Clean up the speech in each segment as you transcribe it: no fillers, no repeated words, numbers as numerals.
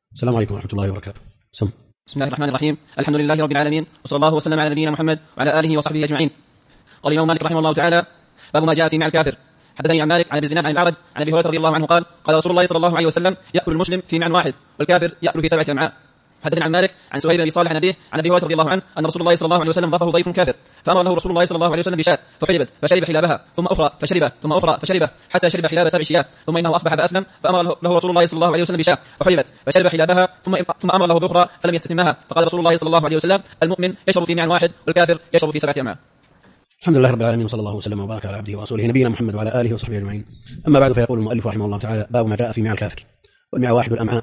السلام عليكم ورحمة الله وبركاته. بسم الله الرحمن الرحيم. الحمد لله رب العالمين، وصلى الله وسلم على نبينا محمد وعلى آله وصحبه أجمعين. قال الإمام مالك رحمه الله تعالى: باب ما جاء في مع الكافر. حدثني عن مالك عن ابي الزناد عن الأعرج عن ابي هريره رضي الله عنه قال: قال رسول الله صلى الله عليه وسلم: يأكل المسلم في مع واحد والكافر يأكل في 7 أمعاء. حدثني عن مالك عن سهيل بن صالح عن أبيه عن ابي هريره رضي الله عنه ان رسول الله صلى الله عليه وسلم ضافه ضيف كافر، فامر له رسول الله صلى الله عليه وسلم بشاة فحلبت فشرب حلابها، ثم اخرى فشرب، ثم اخرى فشرب، حتى شرب حلاب 7 شياه، ثم انه اصبح فاسلم، فامر له رسول الله صلى الله عليه وسلم بشاة فحلبت فشرب حلابها، ثم امر له باخرى فلم يستتمها، فقال رسول الله صلى الله عليه وسلم: المؤمن يشرب في مع واحد والكافر يشرب في 7 أمعاء. الحمد لله رب العالمين، وصلى الله وسلم وبارك على عبده ورسوله نبينا محمد وعلى آله وصحبه أجمعين. أما بعد، فيقول المؤلف رحمه الله تعالى: باب ما جاء في مع الكافر. والمع واحد الأمعاء،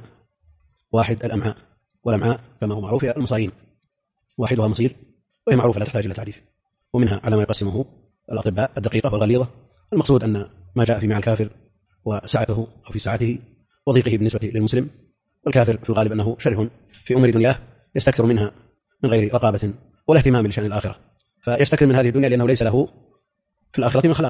واحد الأمعاء، والأمعاء كما هو معروف المصارين، واحدها مصير وهي معروفة لا تحتاج إلى تعريف، ومنها على ما يقسمه الأطباء الدقيقة والغليظة. المقصود أن ما جاء في مع الكافر وسعته أو في سعته وضيقه بالنسبة للمسلم. والكافر في الغالب أنه شره في أمور دنياه يستكثر منها من غير رقابة ولا اهتمام لشأن الآخرة، فيستكثر من هذه الدنيا لأنه ليس له في الآخرة من خلاق،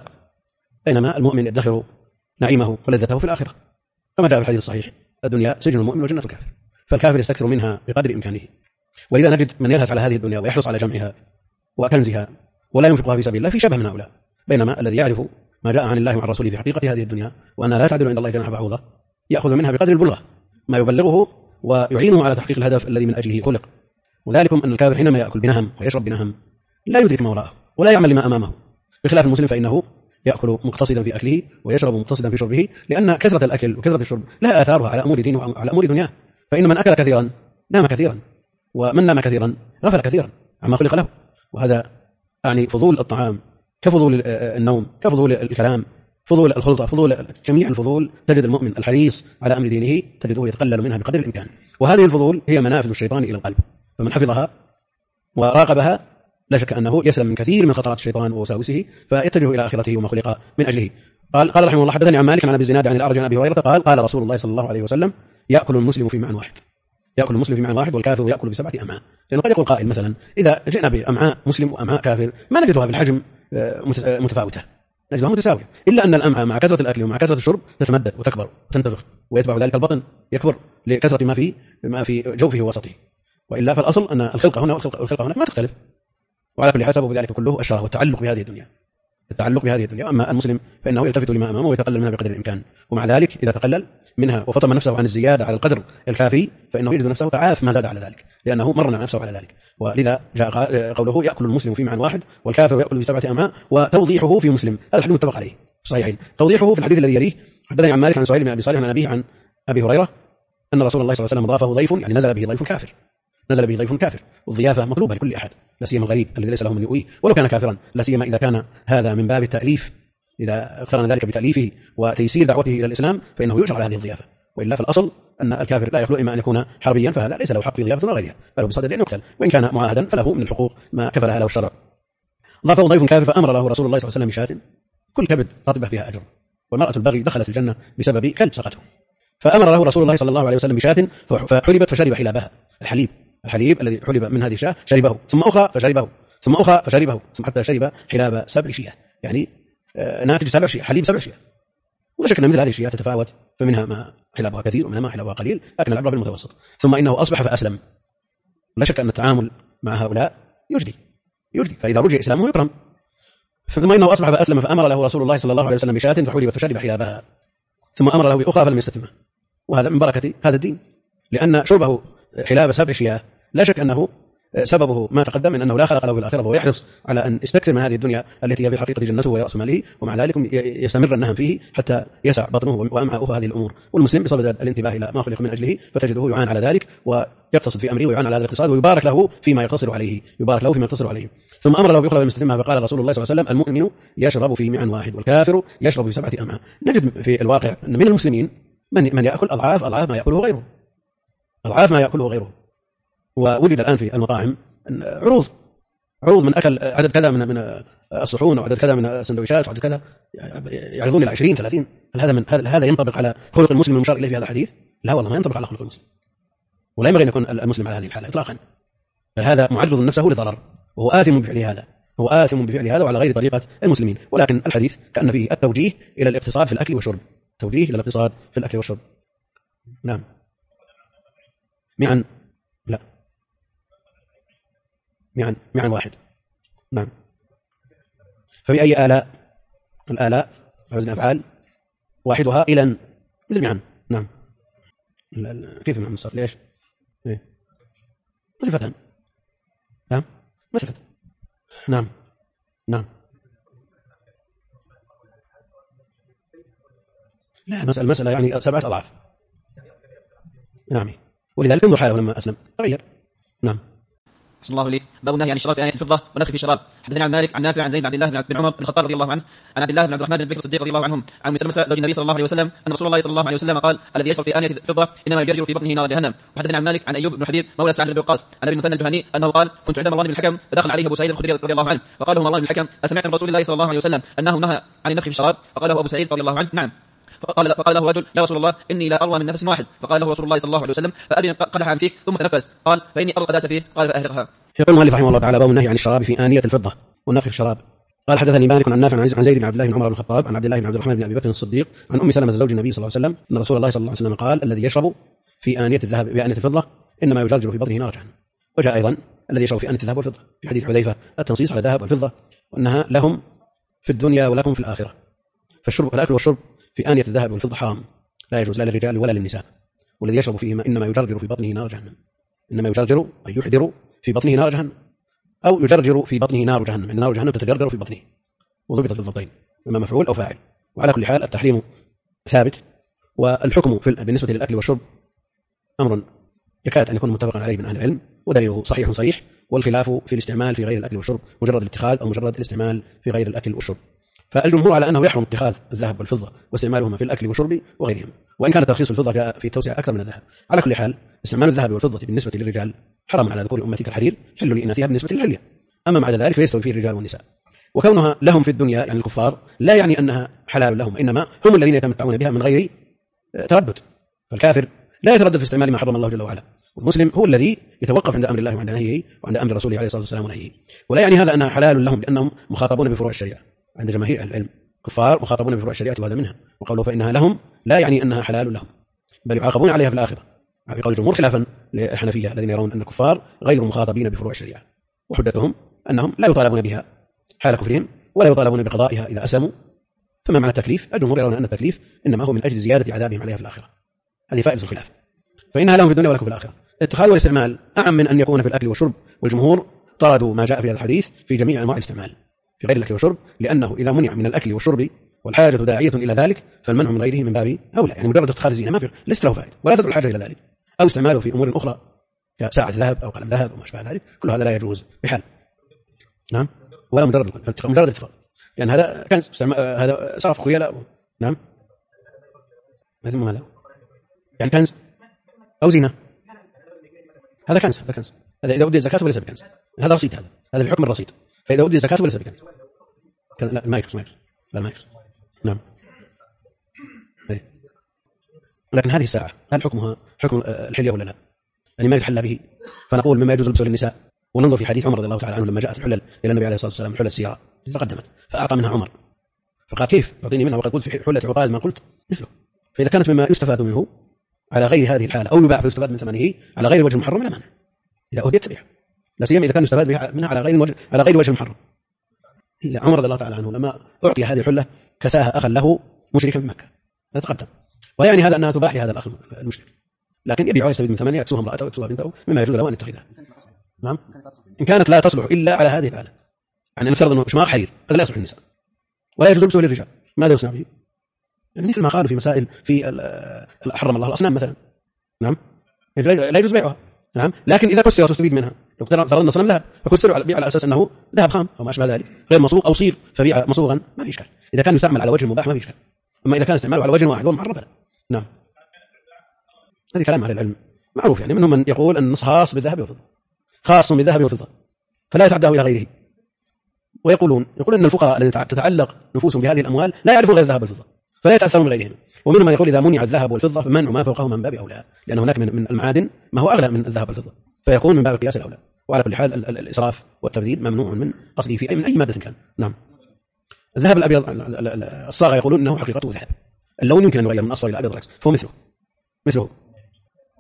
بينما المؤمن يدخر نعيمه ولذته في الآخرة، كما جاء في الحديث الصحيح: الدنيا سجن المؤمن وجنة الكافر. فالكافر يستكثر منها بقدر إمكانه، ولذا نجد من يلهث على هذه الدنيا ويحرص على جمعها وكنزها ولا ينفقها في سبيل الله في شبه من هؤلاء، بينما الذي يعرف ما جاء عن الله وعن رسوله في حقيقة هذه الدنيا وأنها لا تعدل عند الله جناح بعوضة يأخذ منها بقدر البلغة ما يبلغه ويعينه على تحقيق الهدف الذي من أجله خلق. وذلكم أن الكافر حينما يأكل بنهم ويشرب بنهم لا يدرك ما وراءه ولا يعمل لما أمامه، بخلاف المسلم فإنه يأكل مقتصدا في أكله ويشرب مقتصدا في شربه، لأن كثرة الأكل وكثرة الشرب لها آثارها على أمور دينه وعلى أمور دنياه. فإن من أكل كثيرا نام كثيرا، ومن نام كثيرا غفل كثيرا عما خلق له. وهذا يعني فضول الطعام كفضول النوم، كفضول الكلام، فضول الخلطة، فضول جميع الفضول. تجد المؤمن الحريص على أمر دينه تجده يتقلل منها بقدر الإمكان، وهذه الفضول هي منافذ الشيطان إلى القلب، فمن حفظها وراقبها لا شك أنه يسلم من كثير من خطرات الشيطان ووساوسه فيتجه إلى آخرته وما خلق من أجله. قال رحمه الله: حدثني عن مالك عن أبي الزناد عن الأعرج عن أبي هريرة قال: قال رسول الله صلى الله عليه وسلم: يأكل المسلم في مع واحد، يأكل المسلم في مع واحد والكافر يأكل ب7 أمعاء. لأنه قد يقول قائل مثلا: إذا جئنا بأمعاء مسلم وأمعاء كافر ما نجدها بالحجم متفاوتة، نجدها متساوية، إلا أن الأمعاء مع كثرة الأكل ومع كثرة الشرب تتمدد وتكبر وتنتفخ، ويتبع ذلك البطن يكبر لكثرة ما في جوفه ووسطه. وإلا فالأصل أن الخلقة هنا والخلقة هناك ما تختلف. وعلى كل حال سبب ذلك كله الشرع والتعلق بهذه الدنيا، التعلق بهذه الدنيا. أما المسلم فإنه يلتفت لما أمامه ويتقلل منها بقدر الإمكان، ومع ذلك إذا تقلل منها وفطم نفسه عن الزيادة على القدر الكافي فإنه يجد نفسه تعاف ما زاد على ذلك، لأنه مرنا نفسه على ذلك. ولذا جاء قوله: يأكل المسلم في مع واحد والكافر يأكل ب7 أمعاء. وتوضيحه في مسلم، هذا الحديث متفق عليه صحيحين. توضيحه في الحديث الذي يليه: حدثني عن مالك عن سهيل بن أبي صالح عن أبيه عن أبي هريرة أن رسول الله صلى الله عليه وسلم ضافه ضيف، يعني نزل به ضيف كافر، نزل به ضيف كافر. والضيافة مطلوبة لكل أحد، لا سيما الغريب الذي ليس له من يؤويه ولو كان كافرا، لا سيما إذا كان هذا من باب التأليف، إذا اقترن ذلك بتأليفه وتيسير دعوته إلى الإسلام فإنه يؤجر على هذه الضيافة. وإلا فالأصل أن الكافر لا يخلو إما أن يكون حربيا فهذا ليس له حق في ضيافة ولا غيرها، بل هو بصدد أن يقتل، وإن كان معاهدا فله من الحقوق ما كفلها له الشرع. ضافه ضيف كافر فأمر له رسول الله صلى الله عليه وسلم بشاة كل كبد رطبة فيها أجر، والمرأة البغي دخلت الجنة بسبب كلب سقته، فأمر له رسول الله صلى الله عليه وسلم بشاة فحلبت فشرب حلابها، الحليب الذي حلب من هذه الشاة شربه، ثم أخرى فشربه، ثم أخرى فشربه، ثم حتى شرب حلاب 7 شياه، يعني ناتج 7 شياه، حليب 7 شياه. ولا شك أن مثل هذه الشياه تتفاوت، فمنها ما حلابها كثير ومنها ما حلابها قليل، لكن العبرة بالمتوسط. ثم إنه أصبح فأسلم. لا شك أن التعامل مع هؤلاء يجدي، فإذا رجع إسلامه يكرم. ثم إنه أصبح فأسلم فأمر له رسول الله صلى الله عليه وسلم بشاة فحلبت فشرب حلابها، ثم أمر له بأخرى فلم يستتمها. وهذا من بركة هذا الدين، لأن شربه حلاب 7 شياه لا شك أنه سببه ما تقدم من أنه لا خلق له في الآخرة، وهو يحرص على أن يستكثر من هذه الدنيا التي هي في الحقيقة جنته ورأس ماله، ومع ذلك يستمر النهم فيه حتى يسع بطنه وأمعاؤه هذه الأمور. والمسلم بصدد الانتباه إلى ما خلق من أجله فتجده يعان على ذلك ويقتصد في أمره ويعان على هذا الاقتصاد، ويبارك له فيما يقتصر عليه، ثم أمر له بأخرى بالمستتمة فقال رسول الله صلى الله عليه وسلم: المؤمن يشرب في مع واحد والكافر يشرب في 7 أمعاء. نجد في الواقع أن من المسلمين من يأكل أضعاف ما يأكله غيره، ووجد الآن في المطاعم عروض من أكل عدد كذا من الصحون وعدد كذا من السندويشات وعدد كذا، يعرضون إلى 20-30. هل هذا ينطبق على خلق المسلم المشار إليه في هذا الحديث؟ لا والله ما ينطبق على خلق المسلم، ولا ينبغي أن يكون المسلم على هذه الحالة إطلاقا. هذا معرض نفسه لضرر، وهو آثم بفعل هذا وعلى غير طريقة المسلمين. ولكن الحديث كأن فيه التوجيه إلى الاقتصاد في الأكل والشرب، نعم. معا لا، معا واحد. نعم. فبأي آلاء؟ الآلاء على وزن أفعال واحدها إلى مثل معا. نعم. كيف معا صار؟ ليش؟ إيه؟ صفتان. نعم صفة. نعم نعم. لا، المسألة يعني 7 أضعاف. نعم. ولذلك انظر حاله لما أسلم تغير. نعم. أحسن الله لي. باب النهي عن الشراب في آنية الفضة ونفخ في الشراب. حدثنا عن مالك عن نافع عن زيد بن عبد الله بن عمر بن الخطاب رضي الله عنه عن عبد الله بن عبد الرحمن بن بكر الصديق رضي الله عنهم عن أم سلمة زوج النبي صلى الله عليه وسلم أن رسول الله صلى الله عليه وسلم قال: الذي يشرب في آنية الفضة إنما يجرجر في بطنه نار جهنم. وحدثنا عن مالك عن أيوب بن حبيب مولى سعد بن وقاص عن أبي المثنى الجهني أنه قال: كنت عند مروان بن الحكم فدخل عليه أبو سعيد الخدري رضي الله عنه فقال له مروان بن الحكم: أسمعت من رسول الله صلى الله عليه وسلم أنه نهى عن النفخ في الشراب؟ فقال له أبو سعيد رضي الله عنه: نعم. فقال له رجل: يا رسول الله إني لا أروى من نفس واحد. فقال له رسول الله صلى الله عليه وسلم: فأبن قدح عن فيك ثم تنفس. قال: فإني أرى القذاة فيه. قال: فأهرقها. يقول المؤلف رحمه الله تعالى: باب النهي عن الشراب في آنية الفضة والنفخ في الشراب. قال: حدثني مالك عن نافع عن زيد بن عبد الله بن عمر بن الخطاب عن عبد الله بن عبد الرحمن بن أبي بكر الصديق عن أم سلمة زوج النبي صلى الله عليه وسلم أن رسول الله صلى الله عليه وسلم قال: الذي يشرب في آنية الذهب بآنية الفضة إنما يجرجر في بطنه نار جهنم. وجاء أيضا الذي يشرب في آنية الذهب والفضة في حديث حذيفة التنصيص على الذهب والفضة وأنها لهم في الدنيا ولكم في الآخرة. فالشرب الأكل والشرب في آنية الذهب والفضة حرام، لا يجوز لا للرجال ولا للنساء. والذي يشرب فيهما إنما يجرجر في بطنه نار جهنم. إنما يجرجر أي يحضر في بطنه نار جهنم، أو يجرجر في بطنه نار جهنم، إن نار جهنم تتجرجر في بطنه، وضبطت في الضبطين إما مفعول أو فاعل. وعلى كل حال التحريم ثابت، والحكم بالنسبة للأكل والشرب أمر يكاد أن يكون متفقا عليه من أهل العلم، ودليله صحيح صريح، والخلاف في الاستعمال في غير الأكل والشرب مجرد الاتخاذ أو مجرد الاستعمال في غير الأكل والشرب. فالجمهور على أنه يحرم اتخاذ الذهب والفضة واستعمالهما في الأكل والشرب وغيرهم، وإن كان ترخيص الفضة جاء في توسعة أكثر من الذهب. على كل حال استعمال الذهب والفضة بالنسبة للرجال حرام على ذكور أمتي كالحرير، حل لإناثها بالنسبة للحلية. أما بعد ذلك فيستوي فيه الرجال والنساء. وكونها لهم في الدنيا يعني الكفار لا يعني أنها حلال لهم، إنما هم الذين يتمتعون بها من غير تردد. فالكافر لا يتردد في استعمال ما حرم الله جل وعلا، والمسلم هو الذي يتوقف عند أمر الله وعند نهيه وعند أمر رسوله عليه الصلاة والسلام ونهيه. ولا يعني هذا أنها حلال لهم لأنهم مخاطبون بفروع الشريعة. عند جماهير العلم كفار مخاطبون بفروع الشريعة وهذا منها، وقوله فإنها لهم لا يعني أنها حلال لهم، بل يعاقبون عليها في الآخرة في قول الجمهور، خلافا للحنفية الذين يرون أن الكفار غير مخاطبين بفروع الشريعة، وحجتهم أنهم لا يطالبون بها حال كفرهم ولا يطالبون بقضائها إذا أسلموا. فما معنى التكليف؟ الجمهور يرون أن التكليف إنما هو من أجل زيادة عذابهم عليها في الآخرة. هذه فائدة الخلاف. فإنها لهم في الدنيا ولكم في الآخرة. الاتخاذ والاستعمال أعم من أن يكون في الأكل والشرب، والجمهور طردوا ما جاء في هذا الحديث في جميع أنواع الاستعمال في غير الأكل والشرب، لأنه إذا منع من الأكل والشرب والحاجة داعية إلى ذلك فالمنع من غيره من باب أولى. يعني مجرد اتخاذ الزينة ما في ليس له فائدة ولا تدعو الحاجة إلى ذلك، أو استعماله في أمور أخرى كساعة ذهب أو قلم ذهب وما أشبه ذلك، كل هذا لا يجوز بحال. نعم. ولا مجرد اتخاذ، لأن هذا كنز، هذا صرف خيلاء. نعم. هذا ماذا؟ يعني كنز أو زينة. هذا كنز، هذا كنز. هذا إذا أودي الزكاة وليس بكنز، هذا رصيد، هذا بحكم الرصيد. فإذا أودي الزكاة وليس بكنز. لا ما يجوز، لا ما يجوز. نعم. لكن هذه الساعة هل حكمها حكم الحلية ولا لا؟ يعني ما يتحلى به. فنقول مما يجوز لبسه للنساء، وننظر في حديث عمر رضي الله تعالى عنه لما جاءت الحلل إلى النبي عليه الصلاة والسلام، حلل السيارة تقدمت فأعطى منها عمر، فقال كيف تعطيني منها وقد قلت في حلة عقاد ما قلت مثله؟ فإذا كانت مما يستفاد منه على غير هذه الحالة أو يباع فيستفاد من ثمنه على غير وجه محرم لا مانع، إذا أهديت تبيع، لا سيما إذا كان يستفاد منها على غير وجه محرم. إلا عمر رضي الله تعالى عنه لما أعطي هذه الحلة كساها أخا له مشركا في مكة فتقدم، ويعني هذا أنها تباح لهذا الأخ المشرك، لكن يبيع ويستفيد من ثمنها يكسوها امرأته ويكسوها بنته مما يجوز له أن يتخذها. نعم. إن كانت لا تصلح إلا على هذه الحالة، يعني نفترض أنه شماغ حرير هذا لا يصلح للنساء ولا يجوز لبسه للرجال، ماذا يصنع به؟ يعني مثل ما قالوا في مسائل في حرم الله الأصنام مثلا. نعم. لا يجوز بيعها. نعم. لكن إذا كسرت تستفيد منها، لو صار صنم ذهب فكسروا على أساس أنه ذهب خام أو ما أشبه ذلك غير مصوغ أو صير فبيع مصوغا ما في إشكال، إذا كان يستعمل على وجه مباح ما في إشكال. أما إذا كان استعماله على وجه واحد ومحرم فلا. نعم. هذه كلام أهل العلم معروف، يعني منهم من يقول أن النص خاص بالذهب والفضة، خاص بالذهب والفضة فلا يتعداه إلى غيره، ويقولون أن الفقراء الذين تتعلق نفوسهم بهذه الأموال لا يعرفون غير الذهب والفضة فلا يتأثرون بغيرهم. ومنهم من يقول إذا منع الذهب والفضة فمنع ما فوقهما من باب أولى، لأن هناك من المعادن ما هو أغلى من الذهب والفضة فيكون من باب القياس الأولى. وعلى كل حال الإسراف والتبذير ممنوع من قصده في من أي مادة كان. نعم. الذهب الأبيض الصاغة يقولون أنه حقيقته ذهب، اللون يمكن أن يغير من أصفر إلى أبيض العكس فهو مثله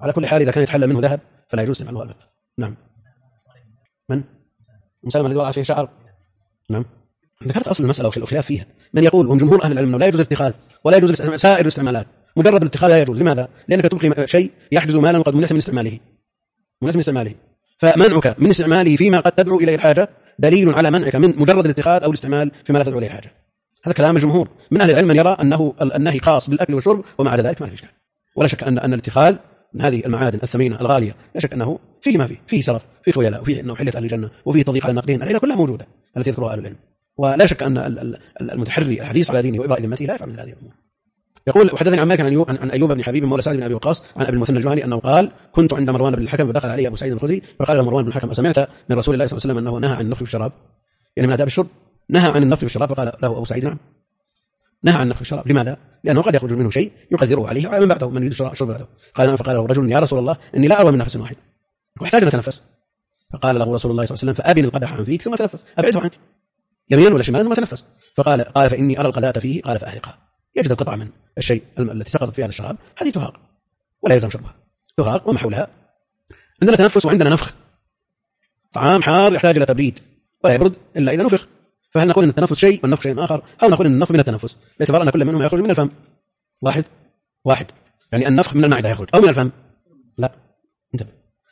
على كل حال إذا كان يتحلل منه ذهب فلا يجوز استعماله أبدا. نعم. من؟ مسلم الذي وضع فيه شعر. نعم. ذكرت أصل المسألة والخلاف فيها. من يقول هم جمهور أهل العلم لا يجوز الاتخاذ ولا يجوز سائر الاستعمالات، مجرد الاتخاذ لا يجوز. لماذا؟ لأنك تبقي شيء يحجز مالا وقد منعت من استعماله، فمنعك من استعماله فيما قد تدعو إليه الحاجة دليل على منعك من مجرد الاتخاذ أو الاستعمال فيما لا تدعو إليه الحاجة. هذا كلام الجمهور من أهل العلم، من يرى أنه النهي خاص بالأكل والشرب وما عدا ذلك ما في إشكال. ولا شك أن الاتخاذ من هذه المعادن الثمينة الغالية لا شك أنه فيه ما فيه سرف، فيه خيلاء، وفيه أنه حلة أهل الجنة، وفيه تضييق على الناقدين، العلة كلها موجودة التي يذكرها أهل العلم. ولا شك أن المتحري الحديث على دينه وإبراء ذمته لا يفعل من هذه الأمور. يقول وحدثني عن مالك عن أيوب بن حبيب مولى سعد بن أبي وقاص عن أبي المثنى الجهني أنه قال كنت عند مروان بن الحكم فدخل علي أبو سعيد الخدري فقال له مروان بن الحكم أسمعت من رسول الله صلى الله عليه وسلم أنه نهى عن النفخ بالشراب، يعني من آداب الشرب نهى عن النفخ بالشراب؟ فقال له أبو سعيد نعم نهى عن النفخ بالشراب. لماذا؟ لأنه قد يخرج منه شيء يقدره عليه وعلى من بعده من يريد الشرب بعده. قال نعم. فقال له رجل يا رسول الله إني لا أروى من نفس واحد واحتاج أن أتنفس. فقال له رسول الله صلى الله عليه وسلم فأبن القدح عن فيك ثم تنفس، أبعده عنك يمينا ولا شمالا ثم تنفس. قال فإني أرى القذاة فيه. قال فأهرقها. يجد القطعة من الشيء التي سقطت في هذا الشراب هذه تهاق ولا يلزم شربها، تهاق وما حولها. عندنا تنفس وعندنا نفخ. طعام حار يحتاج إلى تبريد ولا يبرد إلا إذا نفخ، فهل نقول أن التنفس شيء والنفخ شيء آخر، أو نقول أن النفخ من التنفس باعتبار أن كل منهما يخرج من الفم؟ واحد يعني النفخ من المعدة يخرج أو من الفم؟ لا، انتبه.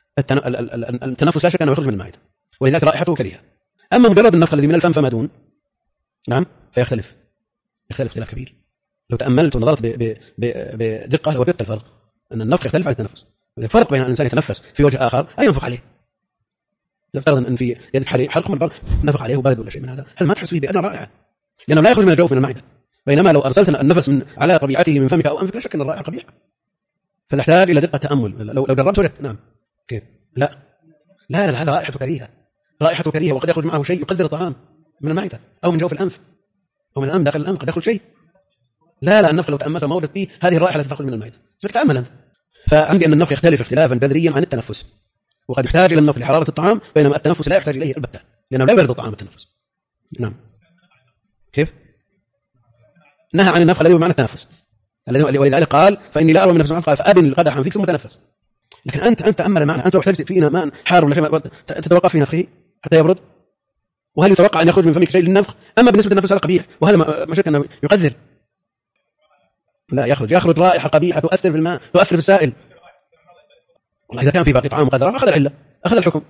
التنفس لا شك أنه يخرج من المعدة ولذلك رائحته كريهة. أما مجرد النفخ الذي من الفم فما دون نعم فيختلف اختلاف كبير. لو تأملت ونظرت بدقة لوجدت الفرق، أن النفخ يختلف عن التنفس. الفرق بين الإنسان يتنفس في وجه آخر أي ينفخ عليه، نفترض أن في يدك حلق من نفخ عليه وبارد ولا شيء من هذا، هل ما تحس فيه بأدنى رائحة؟ لأنه لا يخرج من الجوف من المعدة، بينما لو أرسلت النفس من على طبيعته من فمك أو أنفك لا شك أن الرائحة قبيحة. فنحتاج إلى دقة تأمل. لو جربت وجدت نعم كيف لا هذا رائحة كريهة وقد يخرج معه شيء يقدر الطعام من المعدة أو من جوف الأنف أو من الأنف داخل الأنف قد يخرج شيء. لا النفخ لو تأملت ما وجدت فيه هذه الرائحة التي تخرج من المعدة. تأمل أنت. فعندي أن النفخ يختلف اختلافا جذريا عن التنفس، وقد يحتاج إلى النفخ لحرارة الطعام بينما التنفس لا يحتاج إليه البتة لأنه لا يبرد الطعام التنفس. نعم كيف نهى عن النفخ الذي بمعنى التنفس ولذلك قال فإني لا أروى من نفس قال فأبن القدح عن فيك ثم تنفس. لكن أنت تأمل معنا، أنت لو احتجت فينا ماء حار ولا شيء تتوقف في نفخه حتى يبرد؟ وهل يتوقع أن يخرج من فمك شيء للنفخ؟ أما بالنسبة للنفس هذا قبيح، وهذا ما شك أنه يقدر. لا يخرج رائحة قبيحة تؤثر في الماء تؤثر في السائل. والله إذا كان في باقي طعام قدر أخذ العلة أخذ الحكم.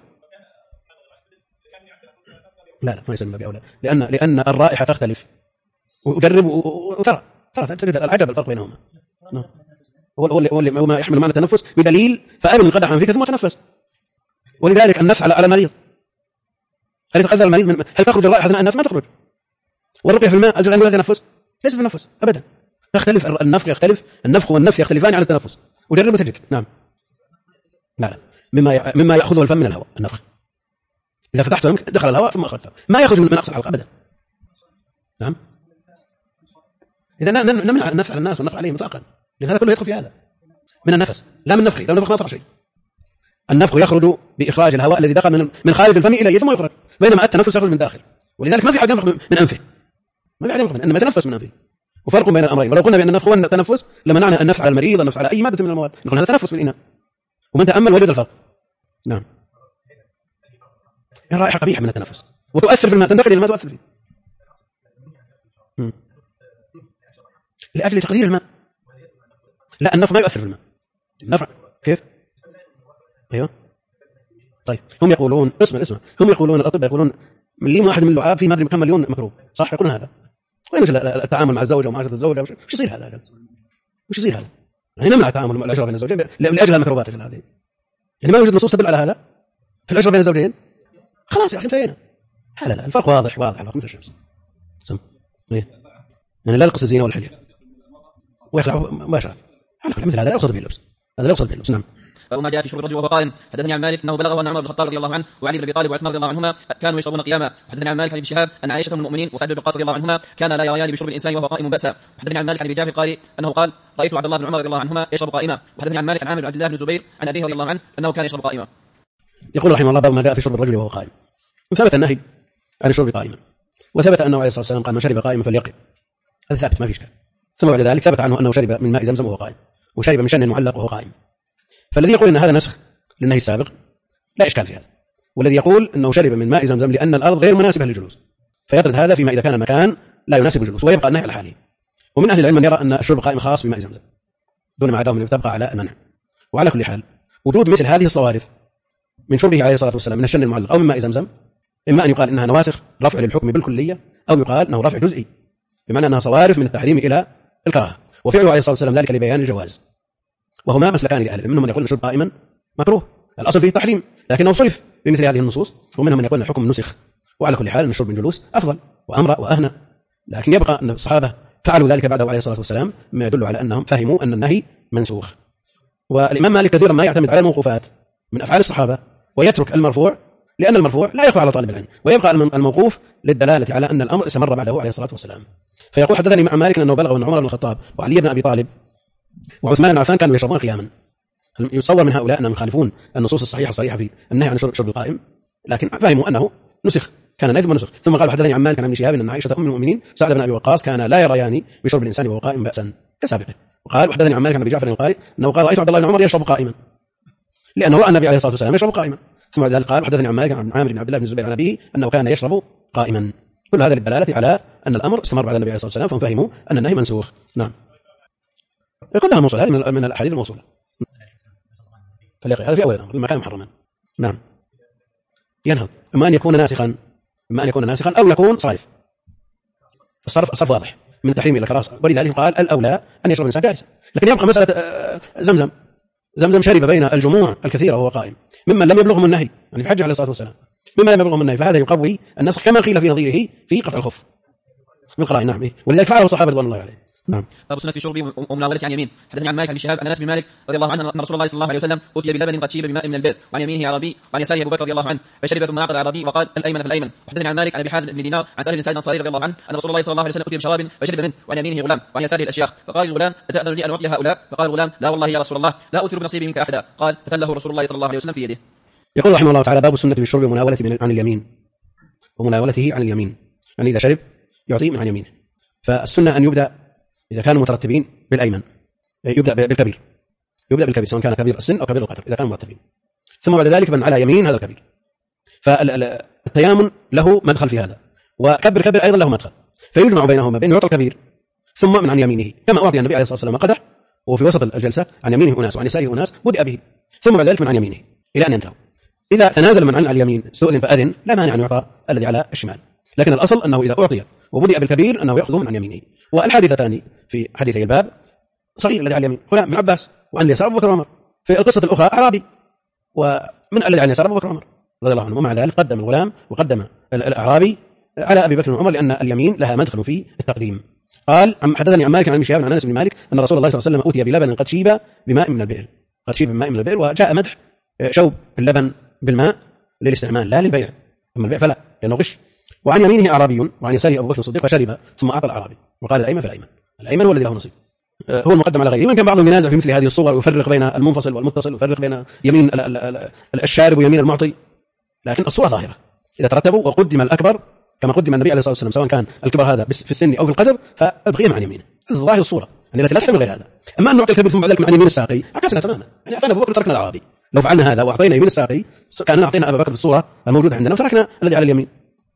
لا ما يسمى بأولى لأن الرائحة تختلف. وجرب وترى تجد العجب الفرق بينهما. وما يحمل معنى التنفس بدليل فأبن القدح عن فيك ثم تنفس. ولذلك النفس على المريض، هل يتقدر المريض هل تخرج الرائحة أثناء النفس؟ ما تخرج. والرقية في الماء أجل أن يقول تنفس ليس في النفس أبدا، يختلف النفخ والنفس يختلفان عن التنفس. وجرب وتجد. نعم لا مما يأخذه الفم من الهواء النفخ، إذا فتحت فمك دخل الهواء ثم أخرجته ما يخرج من أقصى الحلقة أبدا. نعم إذا نمنع النفخ على الناس والنفخ عليهم مطلقا، لأن هذا كله يدخل في هذا من النفس لا من نفخه. لو نفخ ما طلع شيء. النفخ يخرج بإخراج الهواء الذي دخل من خارج الفم إليه ثم يخرج، بينما التنفس يخرج من داخل. ولذلك ما في أحد ينفخ من أنفه، ما في أحد ينفخ إنما يتنفس من أنفه. وفرق بين الأمرين. ولو قلنا بأن النفخ هو التنفس لمنعنا النفخ على المريض والنفخ على أي مادة من المواد، نقول هذا تنفس بالإناء. ومن تأمل وجد الفرق. نعم الرائحة قبيحة من التنفس وتؤثر في الماء، تنتقل إلى الماء تؤثر فيه لأجل تقدير الماء. لا النفخ ما يؤثر في الماء. النفخ كيف؟ أيوة طيب هم يقولون اسمع هم يقولون الأطباء يقولون مليون واحد من اللعاب في ما أدري كم مليون مكروب، صح يقولون هذا؟ وين التعامل مع الزوجة ومعاشرة الزوجة وش يصير هذا؟ وش يصير هذا؟ يعني نمنع التعامل مع الأجرة بين الزوجين لأجل الميكروبات هذه، يعني ما يوجد نصوص تدل على هذا في الأجرة بين الزوجين. خلاص يا أخي انتهينا. لا الفرق واضح مثل الشمس. إيه؟ يعني لا يقصد الزينة ولا الحلية ويخلع مباشرة على كل مثل هذا لا يقصد به اللبس، هذا لا يقصد به اللبس. نعم. وما جاء في شرب الرجل وهو قائم. حدثني عن مالك انه بلغه ان عمر بن الخطاب رضي الله عنه وعلي بن ابي طالب وعثمان رضي الله عنهما كانوا يشربون قياما. حدثني عن مالك عن ابن شهاب ان عائشه ام المؤمنين وسعد بن وقاص رضي الله عنهما كان لا يريان بشرب الانسان وهو قائم بأسا. حدثني عن مالك عن ابي جعفر قال انه قال رايت عبد الله بن عمر رضي الله عنهما يشرب قائما. وحدثني عن مالك عن عامر بن عبد الله بن الزبير عن ابيه رضي الله عنه انه كان يشرب قائما. يقول رحمه الله باب ما جاء في شرب الرجل وهو قائم. ثبت النهي عن الشرب قائما، وثبت انه عليه الصلاه والسلام قال من شرب قائما فليقم، هذا ثابت ما في اشكال. ثم بعد ذلك ثبت عنه انه شرب من ماء زمزم وهو قائم، وشرب من شن معلق وهو قائم. فالذي يقول أن هذا نسخ للنهي السابق لا إشكال في هذا، والذي يقول أنه شرب من ماء زمزم لأن الأرض غير مناسبة للجلوس فيطرد هذا فيما إذا كان المكان لا يناسب الجلوس ويبقى النهي على حاله. ومن أهل العلم من يرى أن الشرب قائم خاص بماء زمزم دون ما عداه من تبقى على المنع. وعلى كل حال وجود مثل هذه الصوارف من شربه عليه الصلاة والسلام من الشن المعلق أو من ماء زمزم إما أن يقال إنها نواسخ رفع للحكم بالكلية أو يقال أنه رفع جزئي بمعنى أنها صوارف من التحريم إلى الكراهة، وفعله عليه الصلاة والسلام ذلك لبيان الجواز. وهما مسلكان لأهل العلم، منهم من يقول الشرب قائما مكروه الأصل فيه التحريم لكنه صرف بمثل هذه النصوص، ومنهم من يقول الحكم نسخ. وعلى كل حال أن الشرب من جلوس أفضل وأمرأ وأهنى، لكن يبقى أن الصحابة فعلوا ذلك بعده عليه الصلاة والسلام ما يدل على أنهم فهموا أن النهي منسوخ. والإمام مالك كثيرا ما يعتمد على الموقوفات من أفعال الصحابة ويترك المرفوع لأن المرفوع لا يخفى على طالب العلم، ويبقى الموقوف للدلالة على أن الأمر استمر بعده عليه الصلاة والسلام. فيقول حدثني مع مالك أنه بلغ أن عمر بن الخطاب وعلي بن أبي طالب وعثمان بن عفان كانوا يشربون قياما. يتصور من هؤلاء أنهم يخالفون النصوص الصحيحة الصريحة في النهي عن شرب القائم، لكن فهموا أنه نسخ، كان نذب ونسخ. ثم قال حدثني عن مالك عن ابن شهاب أن عائشة أم المؤمنين سعد بن أبي وقاص كان لا يريان بشرب الإنسان وهو قائم بأسا كسابقه. وقال وحدثني عن مالك عن أبي جعفر القاري أنه قال رأيت عبد الله بن عمر يشرب قائما لأنه رأى النبي عليه الصلاة والسلام يشرب قائما. ثم بعد ذلك قال وحدثني عن مالك عن عامر بن عبد الله بن الزبير عن أبيه أنه كان يشرب قائما. كل هذا للدلالة على أن الأمر استمر بعد النبي عليه الصلاة والسلام، فهم فهموا أن النهي منسوخ. نعم، كلها موصولة، هذه من الأحاديث الموصولة. فليقي هذا في أول الأمر لما كان محرما. نعم، ينهض إما أن يكون ناسخا أو يكون صارف. الصرف واضح من التحريم إلى الكراهة، ولذلك قال الأولى أن يشرب الإنسان جالسا. لكن يبقى مسألة زمزم شرب بين الجموع الكثيرة وهو قائم ممن لم يبلغهم النهي، يعني في حجه عليه الصلاة والسلام مما لم يبلغهم النهي، فهذا يقوي النسخ كما قيل في نظيره في قطع الخف من القرائن. نعم، ولذلك فعله الصحابة رضوان الله عليهم. نعم. باب السنة في شرب ومناولته عن يمين. حدثني عن مالك عن شهاب عن انس بن مالك رضي الله عنه ان رسول الله صلى الله عليه وسلم اتي بلبن قد شيب بماء من البئر وعن يمينه اعرابي وعن يساره ابو بكر رضي الله عنه فشرب ثم عقد الاعرابي وقال الايمن فالايمن. وحدثني عن مالك عن ابي حازم بن دينار عن سهل بن سعيد الانصاري رضي الله عنه ان رسول الله صلى الله عليه وسلم اتي بشراب فشرب منه وعن يمينه غلام وعن يساره الاشياخ فقال الغلام اتاذن لي ان اعطي هؤلاء؟ فقال الغلام لا والله يا رسول الله لا اوثر بنصيبي منك احدا. قال فتله رسول الله صلى الله عليه وسلم في يده. يقول رحمه الله تعالى باب السنة في الشرب ومناولته عن اليمين ومناولته عن اليمين، يعني إذا شرب يعطي من عن يمينه. فالسنة أن يبدأ إذا كانوا مترتبين بالأيمن يبدأ بالكبير سواء كان كبير السن أو كبير القدر إذا كانوا مرتبين، ثم بعد ذلك من على يمين هذا الكبير. فالتيامن له مدخل في هذا، وكبر أيضا له مدخل، فيجمع بينهما بين يعطى الكبير ثم من عن يمينه كما أعطي النبي عليه الصلاة والسلام قدح وفي وسط الجلسة عن يمينه أناس وعن يساره أناس بدأ به، ثم بعد ذلك من عن يمينه إلى أن ينتهوا. إذا تنازل من عن اليمين سؤل فأذن لا مانع أن يعطى الذي على الشمال، لكن الأصل أنه إذا أعطي وبدأ بالكبير أنه يأخذ من عن يمينه. والحادثتان في حديثي الباب صغير الذي على اليمين غلام من عباس وعن اليسار أبو بكر وعمر، في القصة الأخرى أعرابي ومن الذي على اليسار أبو بكر وعمر رضي الله عنهم، ومع ذلك قدم الغلام وقدم الأعرابي على أبي بكر وعمر لأن اليمين لها مدخل في التقديم. قال حدثني عن مالك عن ابن شهاب عن انس بن مالك ان رسول الله صلى الله عليه وسلم اوتي بلبن قد شيب بماء من البئر، وجاء مدح شوب اللبن بالماء للاستعمال لا للبيع، اما البيع فلا لانه غش. وعن يمينه اعرابي وعن يساره ابو بكر الصديق فشرب ثم اعطى الاعرابي وقال الايمن فالايمن، الايمن هو الذي له نصيب، هو المقدم على غيره. وإن كان بعضهم ينازع في مثل هذه الصور ويفرق بين المنفصل والمتصل ويفرق بين يمين الشارب ويمين المعطي، لكن الصورة ظاهرة إذا ترتبوا وقدم الأكبر كما قدم النبي عليه الصلاة والسلام سواء كان الكبر هذا في السن أو في القدر فالبقية عن يمينه، ظاهر الصورة يعني التي لا تحتمل غير هذا. أما أن نعطي الكبير ثم بعد ذلك عن يمين الساقي عكسنا تماما، يعني أعطينا أبو بكر تركنا الأعرابي. لو فعلنا هذا وأعطينا يمين الساقي كان أعطينا أبا بكر بالصورة الموجودة عندنا وتركنا الذي على اليمين،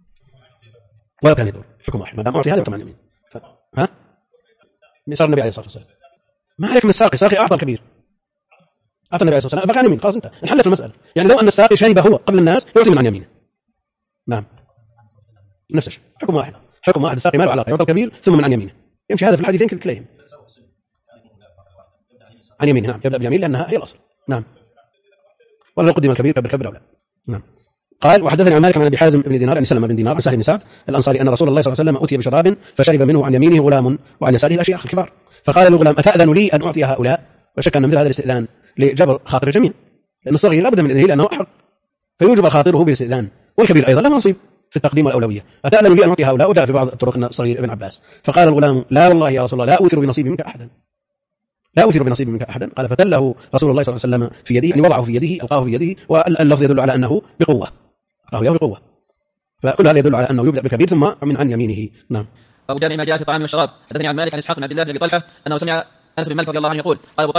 ولا كان يدور حكم واحد ما دام أعطي هذا وطبعا يمين. ها يسار النبي عليه الصلاة والسلام ما عليك من الساقي أعطى الكبير، أعطى النبي عليه الصلاة والسلام بقى عن يمين، خلاص انت انحلت المسألة. يعني لو أن الساقي شرب هو قبل الناس يعطي من عن يمينه. نعم نفس الشيء حكم واحد الساقي ما له علاقة يعطى الكبير ثم من عن يمينه، يمشي هذا في الحديثين كليهم عن يمينه. نعم يبدأ باليمين لأنها هي الأصل. نعم ولا قدم الكبير قبل أو لا. نعم. قال وحدثني عن مالك عن ابي حازم بن دينار عن سلمة بن دينار عن سهل بن سعد الانصاري ان رسول الله صلى الله عليه وسلم اتي بشراب فشرب منه عن يمينه غلام وعن يساره الاشياخ الكبار، فقال الغلام اتاذن لي ان اعطي هؤلاء؟ وشك ان مثل هذا الاستئذان لجبر خاطر الجميع، لان الصغير لابد من اذنه لانه احق فيوجب خاطره بالاستئذان، والكبير ايضا له نصيب في التقديم والاولويه. اتاذن لي ان اعطي هؤلاء؟ وجاء في بعض الطرق ان الصغير ابن عباس، فقال الغلام لا والله يا رسول الله لا اوثر بنصيبي منك احدا، قال فتله رسول الله صلى الله عليه وسلم في يده، يعني وضعه في يده القاه في يده، واللفظ يدل على انه بقوه، فكل هذا يدل على انه يبدا بالكبير ثم من عن يمينه. نعم. أبو جامع ما جاء في الطعام والشراب. حدثني عن مالك عن إسحاق بن عبد الله بن أبي طلحة أنه سمع أنس بن مالك رضي الله عنه يقول قال أبو طلحة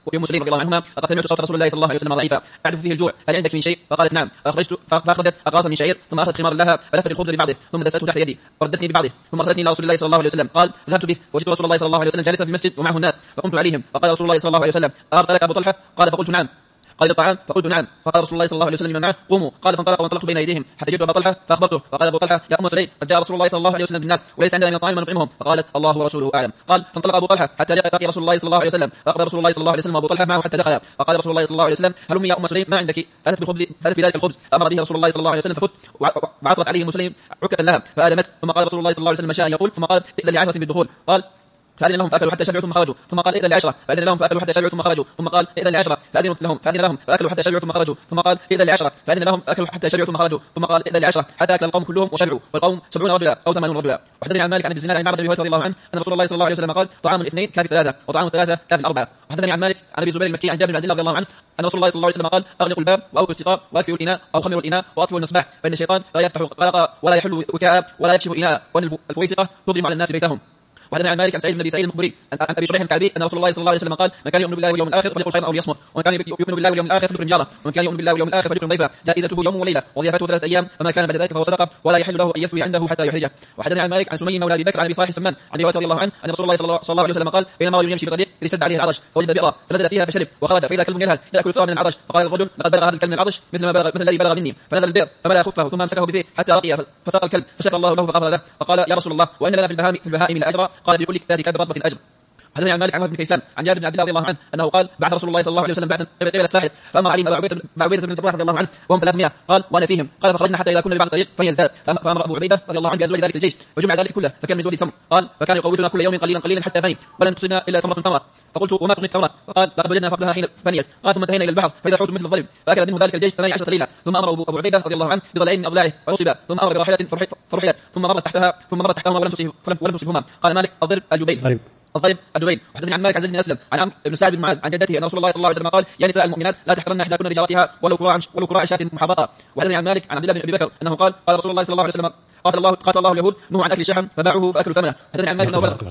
وأم سليم رضي الله عنهما لقد سمعت صوت رسول الله صلى الله عليه وسلم ضعيفا أعرف فيه الجوع، هل عندك من شيء؟ فقالت نعم. فأخرجت أقراصا من شعير، ثم أخذت خمارا لها فلفت الخبز ببعضه ثم دسته تحت يدي وردتني ببعضه، ثم أرسلتني إلى رسول الله صلى الله عليه وسلم. قال فذهبت به وجدت رسول الله صلى الله عليه وسلم جالسا في المسجد ومعه الناس، فقمت عليهم فقال رسول الله صلى الله عليه وسلم أرسلك أبو طلحة؟ قال فقلت نعم. قال الطعام؟ فقلت نعم. فقال رسول الله صلى الله عليه وسلم لمن معه قوموا. قال فانطلق وانطلقت بين يديهم حتى جئت ابا طلحه فاخبرته، فقال ابو طلحه يا ام سليم قد جاء رسول الله صلى الله عليه وسلم بالناس وليس عندنا من الطعام ما نطعمهم. فقالت الله ورسوله اعلم. قال فانطلق ابو طلحه حتى لقي رسول الله صلى الله عليه وسلم، فاقبل رسول الله صلى الله عليه وسلم وابو طلحه معه حتى دخل، فقال رسول الله صلى الله عليه وسلم هلم يا ام سليم ما عندك؟ فاتت بذلك الخبز فامر به رسول الله صلى الله عليه وسلم، ففت وعصرت عليه ام سليم عكه لها فادمت، ثم قال رسول الله صلى الله عليه وسلم ما شاء يقول، ثم قال الا لعشره بالدخول. قال فأذن لهم فأكلوا حتى شبعوا ثم خرجوا، ثم قال إذن لعشرة فأذن لهم فأكلوا حتى شبعوا ثم خرجوا، ثم قال إذن لعشرة فأذن لهم فأكلوا حتى شبعوا ثم خرجوا، ثم قال إذن لعشرة فأذن لهم فأكلوا حتى شبعوا ثم خرجوا، ثم قال إذن لعشرة حتى أكل القوم كلهم وشبعوا، والقوم 70 رجلا أو 80 رجلا. وحدثني عن مالك عن ابن الزناد عن معبد بن هريرة رضي الله عنه أن رسول الله صلى الله عليه وسلم قال طعام الاثنين كافي ثلاثة وطعام الثلاثة كافي الأربعة. وحدثني عن مالك عن أبي الزبير المكي عن جابر بن عبد الله رضي الله عنه أن رسول الله صلى الله عليه وسلم قال أغلقوا الباب وأوقفوا السقاء وأكفئوا الإناء أو خمروا الإناء وأطفئوا المصباح، فإن الشيطان لا يفتح قلقا ولا يحل وكاء ولا يكشف إناء، وأن الفويسقة تظلم على الناس بيتهم. وحدثنا عن مالك عن سعيد بن ابي سعيد المخبري عن ابي شريح الكعبي ان رسول الله صلى الله عليه وسلم قال من كان يؤمن بالله واليوم الاخر فليقل خيرا او ليصمت، ومن كان يؤمن بالله واليوم الاخر فليكرم جاره، ومن كان يؤمن بالله واليوم الاخر فليكرم ضيفه، جائزته يوم وليله وضيافته 3 ايام، فما كان بعد ذلك فهو صدقه ولا يحل له ان يثوي عنده حتى يحرجه. وحدثنا عن مالك عن سمي مولى ابي بكر عن ابي صالح السمان عن روايه رضي الله عنه ان رسول الله صلى الله عليه وسلم قال بينما رجل يمشي بطريق اذ اشتد عليه العطش فوجد بئرا فنزل فيها فشرب وخرج فاذا كلب يلهث ياكل التراب من العطش، فقال الرجل لقد بلغ هذا الكلب من العطش مثل الذي بلغ مني، فنزل البئر فملأ خفه ثم امسكه بفيه حتى رقي فساق الكلب فشكر الله له فغفر له، فقال يا رسول الله وان لنا في البهائم لاجرا؟ قال في كل ذات رطبه اجر. حدثني عن مالك عن بن كيسان عن جابر بن عبد الله رضي الله عنه انه قال بعث رسول الله صلى الله عليه وسلم بعثا قبل الساحل فامر عليهم ابو عبيده بن الجراح رضي الله عنه وهم 300، قال وانا فيهم، قال فخرجنا حتى اذا كنا لبعض الطريق فيزداد، فامر ابو عبيده رضي الله عنه بازواج ذلك الجيش فجمع ذلك كله فكان من زود التمر، قال فكان يقوتنا كل يوم قليلا قليلا حتى فني ولم تصبنا الا تمره، فقلت وما تغني التمره؟ فقال لقد وجدنا فضلها حين فنيت، قال ثم انتهينا الى البحر فاذا حوت مثل الظلم فاكل منه ذلك الجيش 18 ليله، ثم امر ابو عبيده رضي الله عنه بضلعين من اضلاعه فنصب، ثم امر براحله فرحلت ثم مرت تحتهما ولم تصبهما. قال مالك الضرب الجبين الضرب الجبين. وحدثني عن مالك عن زيد بن اسلم عن عمرو بن سعد بن معاذ عن جدته ان رسول الله صلى الله عليه وسلم قال يا نساء المؤمنات لا تحقرن احداكن لجارتها ولو كراع شاة محرقه. وحدثني عن مالك عن عبد الله بن ابي بكر انه قال قال رسول الله صلى الله عليه وسلم قاتل الله اليهود نهوا عن اكل الشحم فباعوه فاكلوا ثمنه. حدثني عن مالك انه بلغ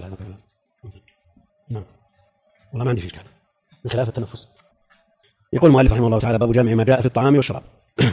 نعم والله ما عندي اشكال من خلاف التنفس. يقول المؤلف رحمه الله تعالى باب جامع ما جاء في الطعام والشراب.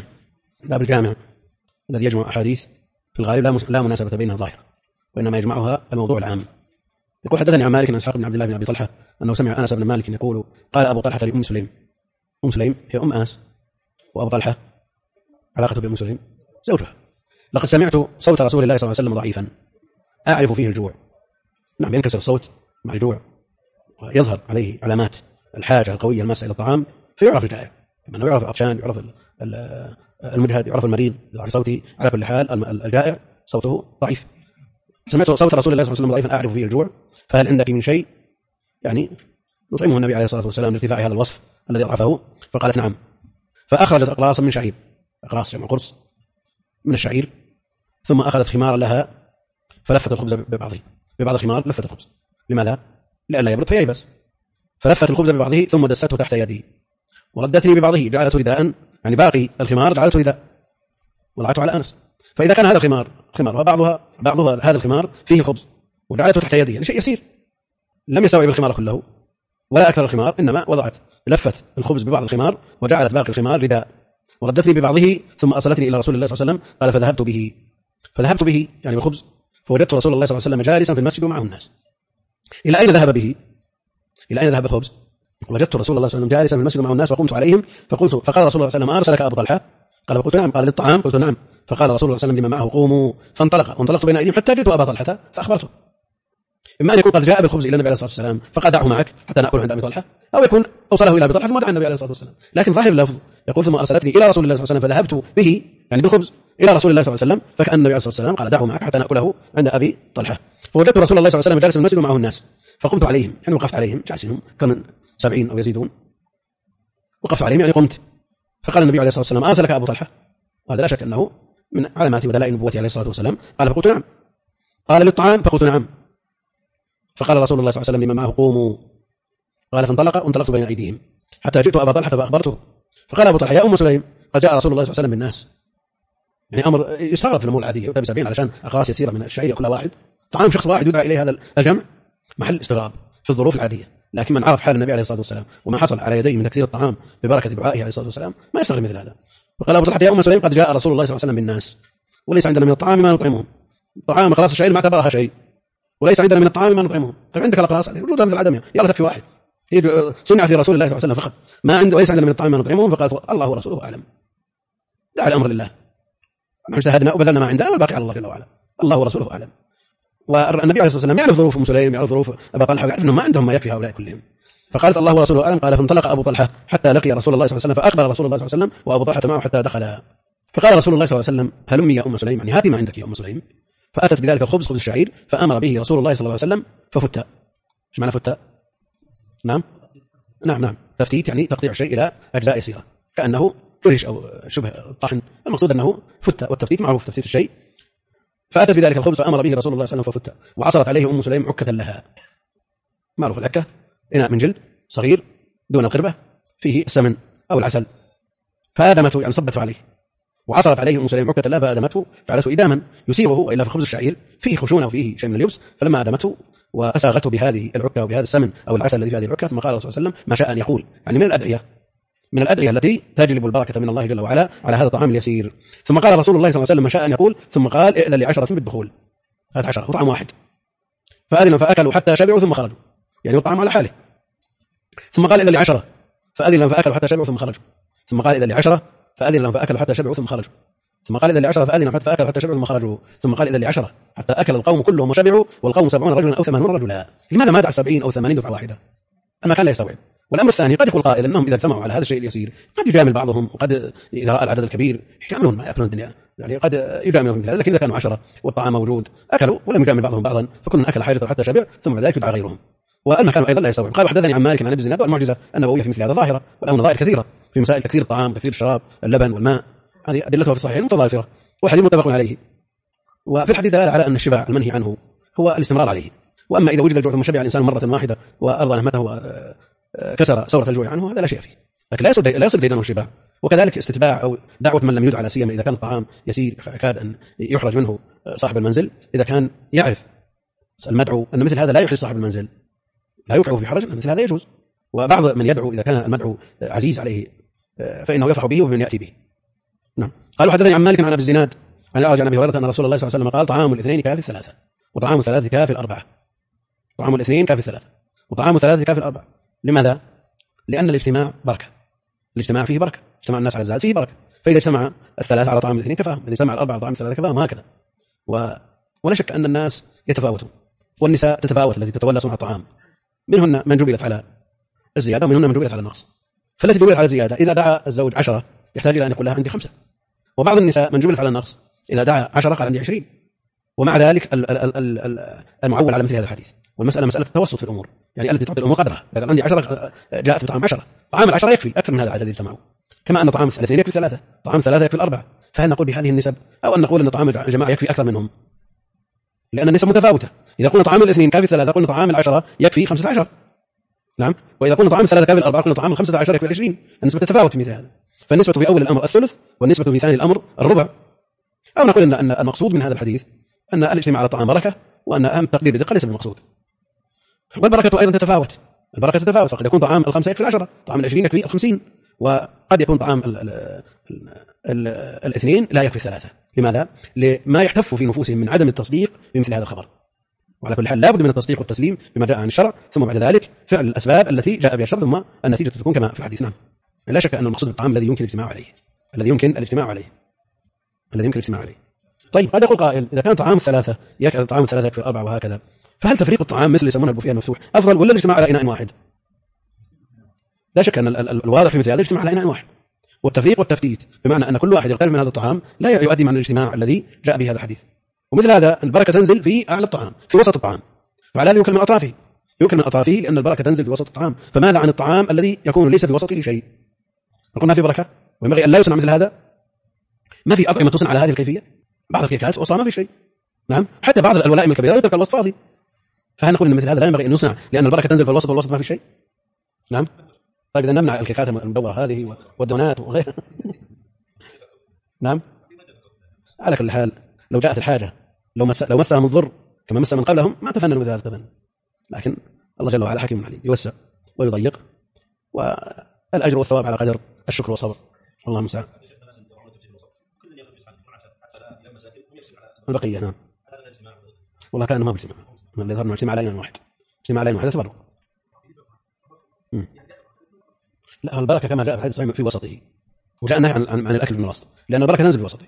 باب الجامع الذي يجمع احاديث في الغالب لا مناسبه بينها ظاهره وانما يجمعها الموضوع العام. يقول حدثني عن مالك عن اسحاق بن عبد الله بن ابي طلحه انه سمع انس بن مالك يقول قال ابو طلحه لام سليم. ام سليم هي ام انس، وابو طلحه علاقته بام سليم زوجها. لقد سمعت صوت رسول الله صلى الله عليه وسلم ضعيفا اعرف فيه الجوع. نعم ينكسر الصوت مع الجوع ويظهر عليه علامات الحاجه القويه الماسه الى الطعام فيعرف الجائع، لانه يعرف العطشان يعرف المجهد يعرف المريض يظهر صوته. على كل حال الجائع صوته ضعيف. سمعت صوت رسول الله صلى الله عليه وسلم ضعيفا اعرف فيه الجوع، فهل عندك من شيء يعني نطعمه النبي عليه الصلاه والسلام لارتفاع هذا الوصف الذي ضعفه؟ فقالت نعم. فاخرجت اقراصا من شعير، اقراص جمع قرص من الشعير، ثم اخذت خمارا لها فلفت الخبز ببعض الخمار لفت الخبز. لماذا؟ لئلا يبرد فييبس. فلفت الخبز ببعضه ثم دسته تحت يدي وردتني ببعضه جعلته رداء، يعني باقي الخمار جعلته رداء وضعته على انس. فاذا كان هذا الخمار وبعضها هذا الخمار فيه الخبز وجعلته تحت يدي، يعني شيء يسير لم يستوعب الخمار كله ولا اكثر الخمار، انما وضعت لفت الخبز ببعض الخمار وجعلت باقي الخمار رداء وردتني ببعضه ثم ارسلتني الى رسول الله صلى الله عليه وسلم. قال فذهبت به يعني بالخبز فوجدت رسول الله صلى الله عليه وسلم جالسا في المسجد ومعه الناس. الى اين ذهب به؟ الى اين ذهب الخبز؟ وجدت رسول الله صلى الله عليه وسلم جالسا في المسجد ومعه الناس وقمت عليهم فقال رسول الله صلى الله عليه وسلم ارسلك ابو طلحه؟ قال فقلت نعم. قال للطعام؟ قلت نعم. فقال رسول الله صلى الله عليه وسلم لمن معه قوموا، فانطلقت بين ايديهم حتى جئت ابا طلحه فاخبرته. اما ان يكون قد جاء بالخبز الى النبي عليه الصلاه والسلام فقال دعه معك حتى ناكل عند ابي طلحه، او يكون اوصله الى ابي طلحه ثم دعا النبي عليه الصلاه والسلام. لكن ظاهر اللفظ يقول ثم ارسلتني الى رسول الله صلى الله عليه وسلم فذهبت به يعني بالخبز الى رسول الله صلى الله عليه وسلم، فكان النبي عليه الصلاه والسلام قال دعه معك حتى ناكله عند ابي طلحه. فوجدت رسول الله صلى الله عليه وسلم جالسا في المسجد ومعه الناس فقمت عليهم، يعني وقفت عليهم جالسين كم 70 او يزيدون، وقفت عليهم يعني قمت. فقال النبي عليه الصلاه والسلام ارسلك ابو طلحه؟ وهذا لا شك انه من علامات ودلائل نبوته عليه الصلاه والسلام. قال فقلت نعم. قال للطعام؟ فقلت نعم. فقال رسول الله صلى الله عليه وسلم لمن معه قوموا. قال فانطلقت بين ايديهم حتى جئت ابا طلحه فاخبرته. فقال ابو طلحه يا ام سليم قد جاء رسول الله صلى الله عليه وسلم بالناس، يعني امر يسار في الامور العاديه، يؤتى ب70 علشان اقراص يسيره من الشعير كل واحد، طعام شخص واحد يدعى اليه هذا الجمع محل استغراب في الظروف العاديه. لكن من عرف حال النبي عليه الصلاة والسلام وما حصل على يديه من تكثير الطعام ببركة دعائه عليه الصلاة والسلام ما يستغرب مثل هذا. وقال أبو طلحة: يا أم سليم، قد جاء رسول الله صلى الله عليه وسلم بالناس وليس عندنا من الطعام ما نطعمهم. طعام أقراص الشعير ما اعتبرها شيء، وليس عندنا من الطعام ما نطعمهم. طيب عندك الأقراص وجودها مثل عدمها، يلا تكفي واحد، هي صنعت في رسول الله صلى الله عليه وسلم فقط، ما عنده وليس عندنا من الطعام ما نطعمهم. فقال: الله ورسوله أعلم، دع الأمر لله، نحن اجتهدنا وبذلنا ما عندنا والباقي على الله جل وعلا، الله ورسوله أعلم. والنبي عليه الصلاة والسلام يعرف ظروف أم سليم، يعرف ظروف أبا طلحة، ويعرف أنهم ما عندهم ما يكفي هؤلاء كلهم. فقالت: الله ورسوله أعلم. قال: فانطلق أبو طلحة حتى لقي رسول الله صلى الله عليه وسلم، فأخبر رسول الله صلى الله عليه وسلم وأبو طلحة معه حتى دخل. فقال رسول الله صلى الله عليه وسلم: هلمي يا أم سليم، يعني هاتي ما عندك يا أم سليم. فأتت بذلك الخبز، خبز الشعير، فأمر به رسول الله صلى الله عليه وسلم ففت. ايش معنى فت؟ نعم تفتيت يعني تقطيع الشيء إلى أجزاء يسيرة كأنه فرش أو شبه الطحن، المقصود أنه فت، والتفتيت معروف تفتيت الشيء. فأتت بذلك الخبز فأمر به رسول الله صلى الله عليه وسلم ففت، وعصرت عليه أم سليم عكة لها، معروف العكة إناء من جلد صغير دون القربة فيه السمن أو العسل، فآدمته يعني صبته عليه، وعصرت عليه أم سليم عكة لها فآدمته، فعلته إداما يسيره، وإلا في خبز الشعير فيه خشونة وفيه شيء من اليبس، فلما آدمته وأساغته بهذه العكة وبهذا السمن أو العسل الذي في هذه العكة، ثم قال الرسول صلى الله عليه وسلم: ما شاء أن يقول، يعني من الأدعية التي تجلب البركة من الله جل وعلا على هذا الطعام اليسير. ثم قال رسول الله صلى الله عليه وسلم: ما شاء أن يقول، ثم قال: ائذن ل10 بالدخول، هذا 10 وطعام واحد. فأذن فأكلوا حتى شبعوا ثم خرجوا، يعني الطعام على حاله. ثم قال: ائذن ل10، فأذن فأكلوا حتى شبعوا ثم خرجوا. ثم قال: ائذن ل10، فأذن فأكلوا حتى شبعوا ثم خرجوا. ثم قال: ائذن ل10، فأذن فأكلوا حتى شبعوا ثم خرجوا. ثم قال: ائذن ل10 حتى أكل القوم كلهم وشبعوا، والقوم 70 رجلا أو 80 رجلا. لماذا ما دع 70 أو 80 دفعة واحدة؟ المكان لا يستوعب. والأمر الثاني، قد يقول قائل أنهم إذا اجتمعوا على هذا الشيء اليسير قد يجامل بعضهم، وقد إذا رأى العدد الكبير يجاملون ما يأكلون الدنيا، يعني قد يجاملون مثل هذا. لكن إذا كانوا 10 والطعام موجود أكلوا ولم يجامل بعضهم بعضا، فكل أكل حاجته حتى شبع، ثم بعد ذلك يدعى غيرهم، والمكان أيضا لا يستوعب. قال: حدثني عن مالك عن ابن الزناد، والمعجزة النبوية في مثل هذا ظاهرة، وله نظائر كثيرة في مسائل تكثير الطعام، تكثير الشراب، اللبن والماء، هذه أدلتها في الصحيحين متضافرة، والحديث متفق عليه. وفي الحديث دلالة على أن الشبع المنهي عنه هو الاستمرار عليه. وأما إذا وجد الجوع ثم شبع الإنسان مرة واحدة وأرضى نهمته وكسر ثورة الجوع عنه، هذا لا شيء فيه، لكن لا يصل ديدنه الشبع. وكذلك استتباع أو دعوة من لم يدع، لا سيما إذا كان الطعام يسير كاد أن يحرج منه صاحب المنزل، إذا كان يعرف المدعو أن مثل هذا لا يحرج صاحب المنزل، لا يوقعه في حرج، أن مثل هذا يجوز. وبعض من يدعو إذا كان المدعو عزيز عليه فإنه يفرح به وبمن يأتي به. نعم. قالوا: حدثني عن مالك عن أبي الزناد عن الأعرج عن أبي هريرة أن رسول الله صلى الله عليه وسلم قال: طعام الاثنين كافي الثلاثة، وطعام الثلاثة كافي الأربعة. طعام الاثنين كافي الثلاثة، وطعام الثلاثة كافي الأربعة. لماذا؟ لأن الاجتماع بركة، الاجتماع فيه بركة، اجتماع الناس على الزاد فيه بركة، فإذا اجتمع الثلاثة على طعام الاثنين كفاهم، إذا اجتمع الأربعة على طعام الثلاثة كفاهم، هكذا. ولا شك أن الناس يتفاوتون، والنساء تتفاوت، التي تتولى صنع الطعام منهن من جبلت على الزيادة ومنهن من جبلت على النقص. فالتي جبلت على الزيادة إذا دعا الزوج 10 يحتاج إلى أن يقول لها: عندي 5. وبعض النساء من جبلت على النقص إذا دعا 10 قال: عندي 20. ومع ذلك المعول على مثل هذا الحديث، والمسألة مسألة التوسط في الأمور، يعني التي تعطي الأمور قدرها. إذا قال عندي 10 جاءت بطعام 10، طعام 10 يكفي أكثر من هذا العدد الذي معه، كما أن طعام الاثنين يكفي 3، طعام 3 يكفي 4. فهل نقول بهذه النسب، أو أن نقول أن طعام الجماعة يكفي أكثر منهم؟ لأن النسب متفاوتة. إذا قلنا طعام الاثنين كافي 3 قلنا طعام 10 يكفي 15. نعم. وإذا قلنا طعام 3 كافي 4 قلنا طعام 15 يكفي 20. النسبة تتفاوت في مثل هذا، فالنسبة في أول الأمر الثلث، والنسبة في ثاني الأمر الربع. أو نقول أن المقصود من هذا الحديث أن الاجتماع على الطعام بركة، وأن أهم تقدير بدقة ليس بالمقصود. والبركة أيضا تتفاوت، البركة تتفاوت، فقد يكون طعام 5 يكفي 10، طعام 20 يكفي 50، وقد يكون طعام الاثنين لا يكفي 3. لماذا؟ لما يحتف في نفوسهم من عدم التصديق بمثل هذا الخبر. وعلى كل حال لا بد من التصديق والتسليم بما جاء عن الشرع، ثم بعد ذلك فعل الأسباب التي جاء بها الشرع، ثم النتيجة تكون كما في الحديث. نعم. لا شك أن المقصود بالطعام الذي يمكن الاجتماع عليه، الذي يمكن الاجتماع عليه. طيب قد يقول قائل: إذا كان طعام 3 يكفي طعام 3 يكفي 4 وهكذا، فهل تفريق الطعام مثل يسمونه البوفيه المفتوح أفضل ولا الاجتماع على إناء واحد؟ لا شك أن الواضح في مثل هذا الاجتماع على إناء واحد، والتفريق والتفتيت بمعنى أن كل واحد يقترب من هذا الطعام لا يؤدي معنى الاجتماع الذي جاء به هذا الحديث. ومثل هذا البركة تنزل في أعلى الطعام، في وسط الطعام، فعلى هذا يؤكل من أطرافه، لأن البركة تنزل في وسط الطعام. فماذا عن الطعام الذي يكون ليس في وسطه شيء؟ نقول ما في بركة، وينبغي أن لا يصنع مثل هذا. ما في أطعمة تصنع على هذه الكيفية، بعض الكيكات وسطها ما في شيء. نعم. حتى بعض الولائم الكبيرة يترك الوسط فاضي. فهل نقول أن مثل هذا لا ينبغي أن يصنع لأن البركة تنزل في الوسط والوسط ما في شيء؟ نعم. طيب إذا نمنع الكيكات المدورة هذه والدونات وغيرها. نعم. على كل حال لو جاءت الحاجة، لو مسهم الضر كما مس من قبلهم ما تفننوا مثل هذا التفنن، لكن الله جل وعلا حكيم عليم، يوسع ويضيق، والأجر والثواب على قدر الشكر والصبر. والله المستعان. البقية نعم. والله كان ما بيجتمع، اللي ظهر اجتماع على واحد، اجتماع على واحد تبرك. لا، البركة كما جاء في الحديث الصحيح في وسطه، وجاء النهي عن الأكل بالمرص، لأن البركة تنزل في وسطه،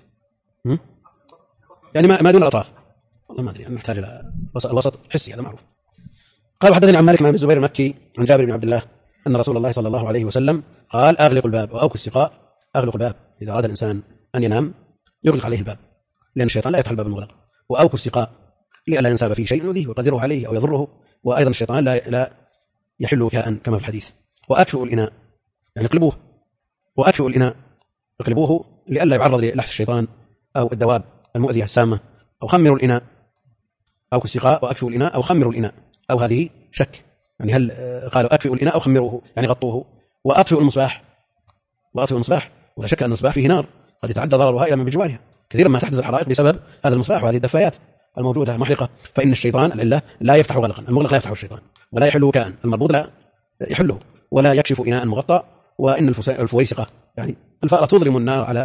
يعني ما دون الأطراف. والله ما أدري، أنا نحتاج إلى الوسط حسي، هذا معروف. قال حدثني عن مالك عن الزبير المكي عن جابر بن عبد الله أن رسول الله صلى الله عليه وسلم قال: أغلق الباب وأوكوا السقاء. أغلق الباب إذا أراد الإنسان أن ينام يغلق عليه الباب، لأن الشيطان لا يفتح الباب المغلق. وأوكوا السقاء لئلا ينساب فيه شيء يؤذيه ويقدره عليه أو يضره، وأيضا الشيطان لا يحل وكاء كما في الحديث. وأكفئوا الإناء، يعني اقلبوه، وأكفئوا الإناء اقلبوه لئلا يعرض للحس الشيطان أو الدواب المؤذية السامة. أو خمروا الإناء، أو السقاء وأكفئوا الإناء أو خمروا الإناء، أو هذه شك، يعني هل قالوا أكفئوا الإناء أو خمروه يعني غطوه. وأطفئوا المصباح، وأطفئوا المصباح، ولا شك أن المصباح فيه نار قد يتعدى ضررها إلى من بجوارها، كثيرا ما تحدث الحرائق بسبب هذا المصباح وهذه الدفايات الموجودة محرقة. فإن الشيطان العلة لا يفتح غلقا، المغلق لا يفتحه الشيطان، ولا يحل وكاء، المربوط لا يحله، ولا يكشف إناء مغطى. وإن الفويسقة يعني الفأرة تضرم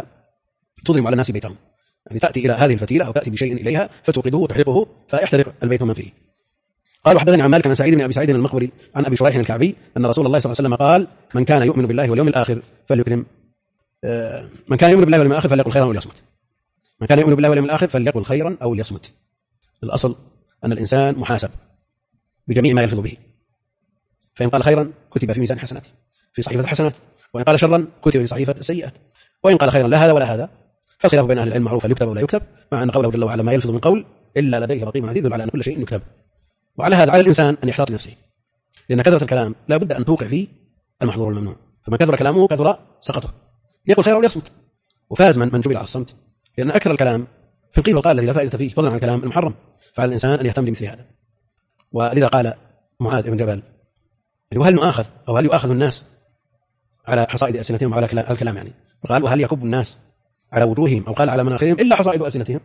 على الناس بيتهم، يعني تأتي إلى هذه الفتيلة أو تأتي بشيء إليها فتوقده وتحرقه فيحترق البيت ومن فيه. قال: وحدثني عن مالك عن سعيد بن أبي سعيد المقبري عن أبي شريح الكعبي أن رسول الله صلى الله عليه وسلم قال: من كان يؤمن بالله واليوم الآخر فليكرم من كان يؤمن بالله واليوم الآخر فليقل خيرا أو ليصمت. من كان يؤمن بالله واليوم الآخر فليقل خيرا أو ليصمت. الأصل أن الإنسان محاسب بجميع ما يلفظ به، فإن قال خيرا كتب في ميزان حسناته في صحيفة الحسنات، وإن قال شرا كتب في صحيفة السيئات، وإن قال خيرا لا هذا ولا هذا. فالخلاف بين أهل العلم معروف، هل يكتب ولا يكتب، مع أن قوله جل وعلا ما يلفظ من قول إلا لديه رقيب عتيد يدل على أن كل شيء يكتب. وعلى هذا على الإنسان أن يحتاط نفسه، لأن كثرة الكلام لا بد أن توقع فيه المحظور الممنوع، فما كثر كلامه كثر سقطه. يقول خيرا وليصمت، وفاز من جبل على الصمت، لأن أكثر الكلام في القيل والقال الذي لا فائدة فيه فضلا عن الكلام المحرم. فعلى الإنسان أن يهتم بمثل هذا. ولذا قال معاذ بن جبل: وهل نؤاخذ أو هل يؤاخذ الناس على حصائد ألسنتهم وعلى الكلام، يعني فقال: وهل يكب الناس على وجوههم أو قال على مناخرهم إلا حصائد ألسنتهم.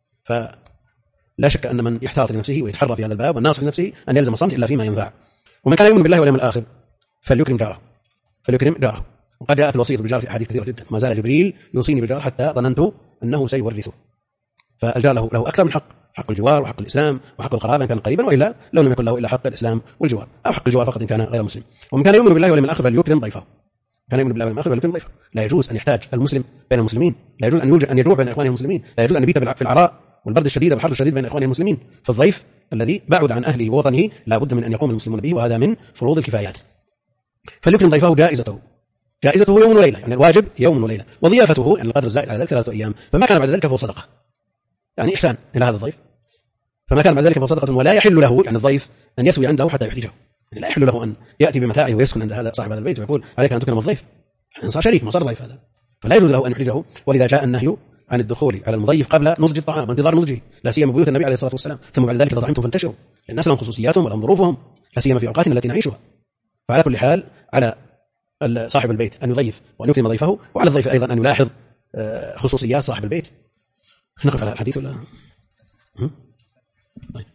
فلا شك أن من يحتاط لنفسه ويتحرى في هذا الباب والناصح لنفسه أن يلزم الصمت إلا فيما ينفع. ومن كان يؤمن بالله واليوم الآخر فليكرم جاره. وقد جاءت الوصية بالجار في أحاديث كثيرة جدا، ما زال جبريل يوصيني بالجار حتى ظننت أنه سيورثه. فالجار له أكثر من حق الجوار وحق الإسلام وحق القرابة إن كان قريبا، وإلا لو لم يكن له إلا حق الإسلام والجوار، أو حق الجوار فقط إن كان غير مسلم. ومن كان يؤمن بالله واليوم الآخر فليكرم ضيفه. لا يجوز أن يحتاج المسلم بين المسلمين، لا يجوز أن يجوع بين إخوانه المسلمين، لا يجوز أن يبيت في العراء والبرد الشديد والحر الشديد بين إخوانه المسلمين. فالضيف الذي بعد عن أهله ووطنه لا بد من أن يقوم المسلمون به، وهذا من فروض الكفايات. فليكرم ضيفه جائزته يوم وليلة، يعني الواجب يوم وليلة، وضيافته يعني القدر الزائد على ذلك 3 أيام، فما كان بعد ذلك فهو صدقة، يعني إحسان إلى هذا الضيف. فما كان بعد ذلك فهو صدقة. ولا يحل له يعني الضيف أن يسوي عنده حتى يحرجه، يعني لا يحل له أن يأتي بمتاعه ويسكن عند هذا صاحب هذا البيت ويقول عليك أن تكرم الضيف، يعني صار شريك ما صار ضيف هذا، فلا يجوز له أن يحرجه. ولذا جاء النهي عن الدخول على المضيف قبل نضج الطعام وانتظار نضجه، لا سيما بيوت النبي عليه الصلاة والسلام. ثم بعد ذلك إذا طعمتم فانتشروا، الناس لهم خصوصياتهم ولهم ظروفهم، لا سيما في أوقاتنا التي نعيشها. فعلى كل حال على صاحب البيت أن يضيف وأن يكرم ضيفه، وعلى الضيف أيضا أن يلاحظ خصوصيات صاحب البيت. نقف على الحديث ولا؟ طيب.